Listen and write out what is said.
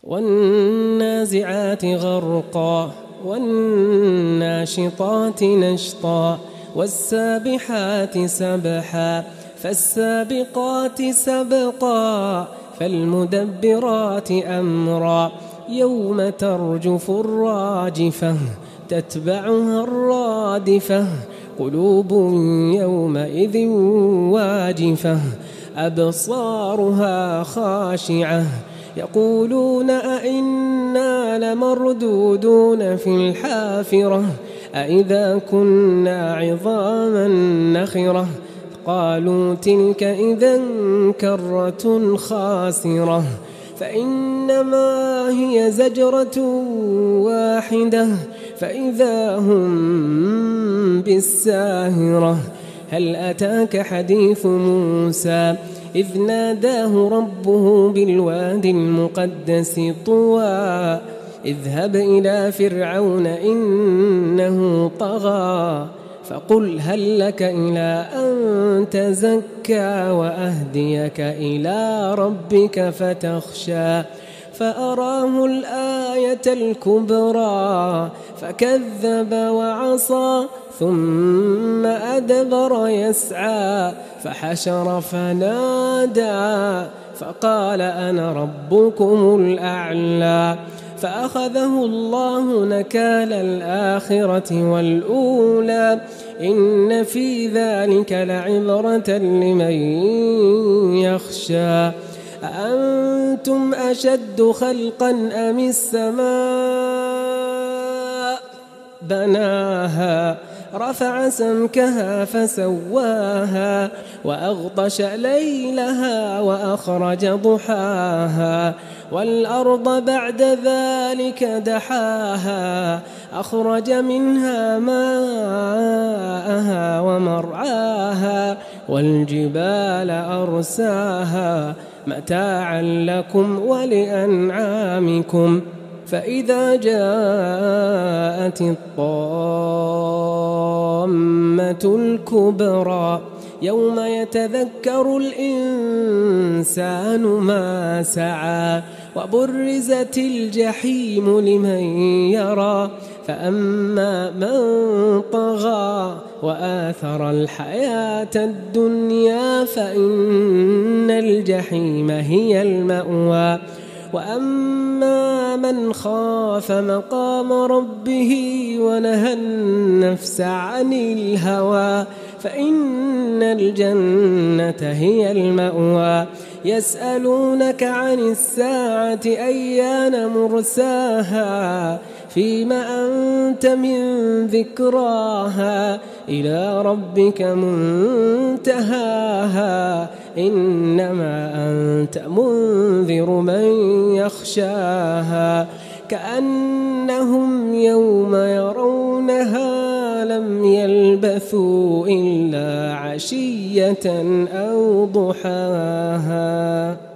والنازعات غرقا والناشطات نشطا والسابحات سبحا فالسابقات سبقا فالمدبرات أمرا يوم ترجف الراجفة تتبعها الرادفة قلوب يومئذ واجفة أبصارها خاشعة يقولون أئنا لمردودون في الحافرة أئذا كنا عظاما نخرة قالوا تلك إذا كرة خاسرة فإنما هي زجرة واحدة فإذا هم بالساهرة هل أتاك حديث موسى إذ ناداه ربه بالواد المقدس طوى اذهب إلى فرعون إنه طغى فقل هل لك إلى أن تزكى وأهديك إلى ربك فتخشى فأراه الآية الكبرى فكذب وعصى ثم أدبر يسعى فحشر فنادى فقال أنا ربكم الأعلى فأخذه الله نكال الآخرة والأولى إن في ذلك لعبرة لمن يخشى أأنتم أشد خلقا أم السماء بناها رفع سمكها فسواها وأغطش ليلها وأخرج ضحاها والأرض بعد ذلك دحاها أخرج منها ماءها ومرعاها والجبال أرساها متاعا لكم ولأنعامكم فإذا جاءت الطامة الكبرى يوم يتذكر الإنسان ما سعى وبرزت الجحيم لمن يرى فأما من طغى وآثر الحياة الدنيا فإن الجحيم هي المأوى وأما من خاف مقام ربه ونهى النفس عن الهوى فإن الجنة هي المأوى يسألونك عن الساعة أيان مرساها فيم أنت من ذكراها إلى ربك منتهاها إنما أنت منذر من يخشاها كأنهم يوم يرونها لم يلبثوا إلا عشية أو ضحاها.